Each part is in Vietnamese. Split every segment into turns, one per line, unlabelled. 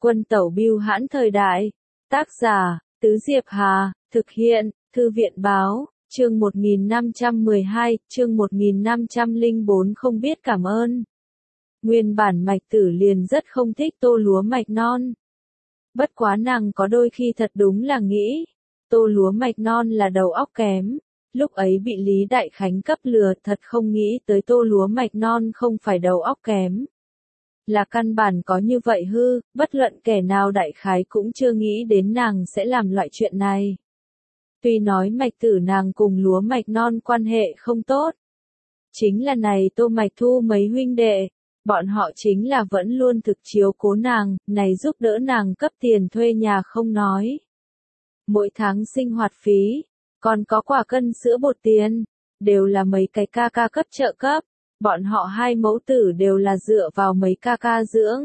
Quân tẩu bưu hãn thời đại. Tác giả, Tứ Diệp Hà, thực hiện, Thư viện báo, chương 1512, chương 1504 không biết cảm ơn. Nguyên bản Mạch Tử liền rất không thích Tô Lúa Mạch Non. Bất quá nàng có đôi khi thật đúng là nghĩ, Tô Lúa Mạch Non là đầu óc kém. Lúc ấy bị Lý Đại Khánh cấp lừa, thật không nghĩ tới Tô Lúa Mạch Non không phải đầu óc kém. Là căn bản có như vậy hư, bất luận kẻ nào đại khái cũng chưa nghĩ đến nàng sẽ làm loại chuyện này. Tuy nói Mạch Tử nàng cùng Lúa Mạch Non quan hệ không tốt. Chính là này Tô Mạch Thu mấy huynh đệ, bọn họ chính là vẫn luôn thực chiếu cố nàng, này giúp đỡ nàng cấp tiền thuê nhà không nói. Mỗi tháng sinh hoạt phí, còn có quả cân sữa bột tiền, đều là mấy cái ca ca cấp trợ cấp. Bọn họ hai mẫu tử đều là dựa vào mấy ca ca dưỡng.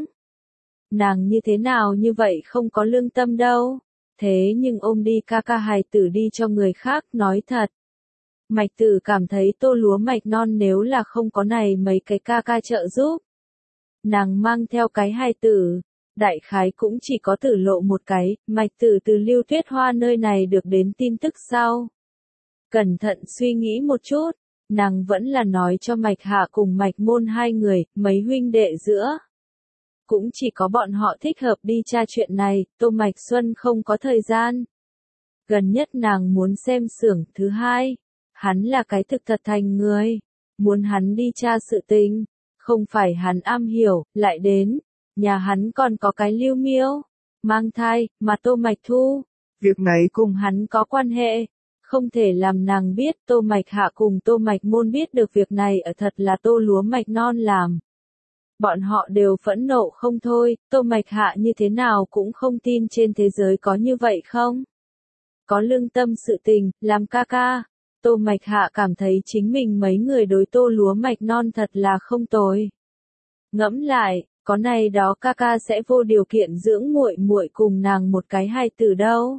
Nàng như thế nào như vậy không có lương tâm đâu. Thế nhưng ôm đi ca ca hài tử đi cho người khác, nói thật. Mạch Tử cảm thấy Tô Lúa Mạch Non nếu là không có này mấy cái ca ca trợ giúp. Nàng mang theo cái hài tử, đại khái cũng chỉ có Tử Lộ một cái. Mạch Tử từ Lưu Tuyết Hoa nơi này được đến tin tức sau. Cẩn thận suy nghĩ một chút. Nàng vẫn là nói cho Mạch Hạ cùng Mạch Môn hai người, mấy huynh đệ giữa. Cũng chỉ có bọn họ thích hợp đi tra chuyện này, Tô Mạch Xuân không có thời gian. Gần nhất nàng muốn xem xưởng. Thứ hai, hắn là cái thực thật thành người. Muốn hắn đi tra sự tình, không phải hắn am hiểu, lại đến. Nhà hắn còn có cái Lưu Miêu, mang thai, mà Tô Mạch Thu. Việc này cùng hắn có quan hệ. Không thể làm nàng biết. Tô Mạch Hạ cùng Tô Mạch Môn biết được việc này ở thật là Tô Lúa Mạch Non làm. Bọn họ đều phẫn nộ không thôi. Tô Mạch Hạ như thế nào cũng không tin trên thế giới có như vậy không. Có lương tâm sự tình, làm ca ca. Tô Mạch Hạ cảm thấy chính mình mấy người đối Tô Lúa Mạch Non thật là không tồi. Ngẫm lại, có này đó ca ca sẽ vô điều kiện dưỡng muội muội cùng nàng một cái hài tử đâu.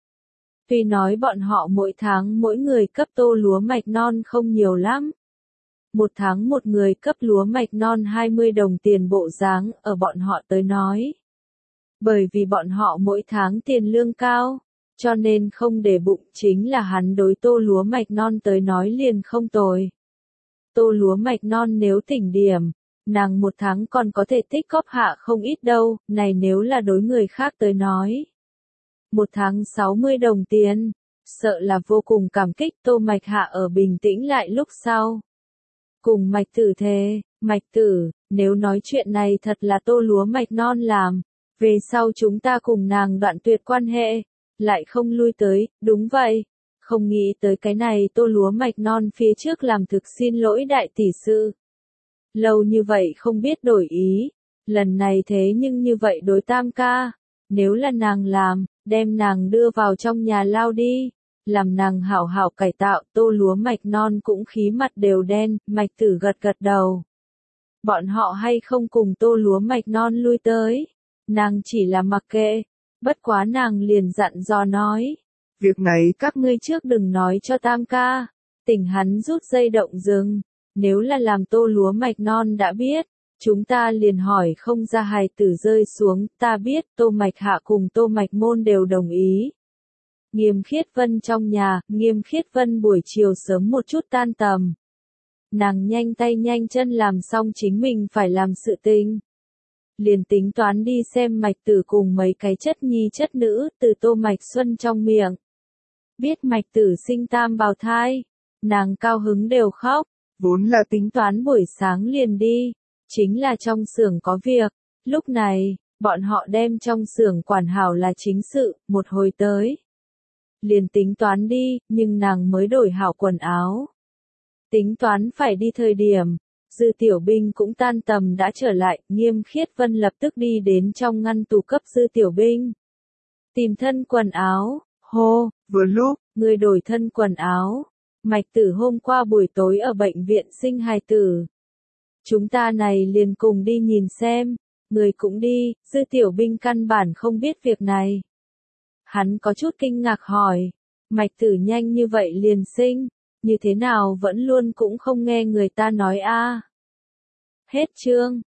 Tuy nói bọn họ mỗi tháng mỗi người cấp Tô Lúa Mạch Non không nhiều lắm. Một tháng một người cấp Lúa Mạch Non 20 đồng tiền bộ dáng ở bọn họ tới nói. Bởi vì bọn họ mỗi tháng tiền lương cao, cho nên không để bụng, chính là hắn đối Tô Lúa Mạch Non tới nói liền không tồi. Tô Lúa Mạch Non nếu tỉnh điểm, nàng một tháng còn có thể tích góp hạ không ít đâu, này nếu là đối người khác tới nói. Một tháng 60 đồng tiền, sợ là vô cùng cảm kích. Tô Mạch Hạ ở bình tĩnh lại lúc sau. Cùng Mạch Tử thề, Mạch Tử, nếu nói chuyện này thật là Tô Lúa Mạch Non làm, về sau chúng ta cùng nàng đoạn tuyệt quan hệ, lại không lui tới. Đúng vậy, không nghĩ tới cái này Tô Lúa Mạch Non phía trước làm thực xin lỗi đại tỷ sư. Lâu như vậy không biết đổi ý, lần này thế nhưng như vậy đối tam ca, nếu là nàng làm, đem nàng đưa vào trong nhà lao đi, làm nàng hảo hảo cải tạo. Tô Lúa Mạch Non cũng khí mặt đều đen. Mạch Tử gật gật đầu. Bọn họ hay không cùng Tô Lúa Mạch Non lui tới, nàng chỉ là mặc kệ. Bất quá nàng liền dặn dò nói, việc này các ngươi trước đừng nói cho tam ca. Tỉnh hắn rút dây động rừng, nếu là làm Tô Lúa Mạch Non đã biết, chúng ta liền hỏi không ra hài tử rơi xuống. Ta biết. Tô Mạch Hạ cùng Tô Mạch Môn đều đồng ý. Nghiêm Khiết Vân trong nhà. Nghiêm Khiết Vân buổi chiều sớm một chút tan tầm. Nàng nhanh tay nhanh chân làm xong chính mình phải làm sự tình. Liền tính toán đi xem Mạch Tử cùng mấy cái chất nhi chất nữ từ Tô Mạch Xuân trong miệng. Biết Mạch Tử sinh tam bào thai, nàng cao hứng đều khóc. Vốn là tính toán buổi sáng liền đi, chính là trong xưởng có việc. Lúc này, bọn họ đem trong xưởng quản hảo là chính sự. Một hồi tới, liền tính toán đi, nhưng nàng mới đổi hảo quần áo. Tính toán phải đi thời điểm, Dư Tiểu Binh cũng tan tầm đã trở lại. Nghiêm Khiết Vân lập tức đi đến trong ngăn tủ cấp Dư Tiểu Binh. Tìm thân quần áo, hô, vừa lúc, người đổi thân quần áo. Mạch Tử hôm qua buổi tối ở bệnh viện sinh hài tử. Chúng ta này liền cùng đi nhìn xem, người cũng đi. Dư Tiểu Binh căn bản không biết việc này. Hắn có chút kinh ngạc hỏi, Mạch Tử nhanh như vậy liền sinh, như thế nào vẫn luôn cũng không nghe người ta nói a? Hết chương.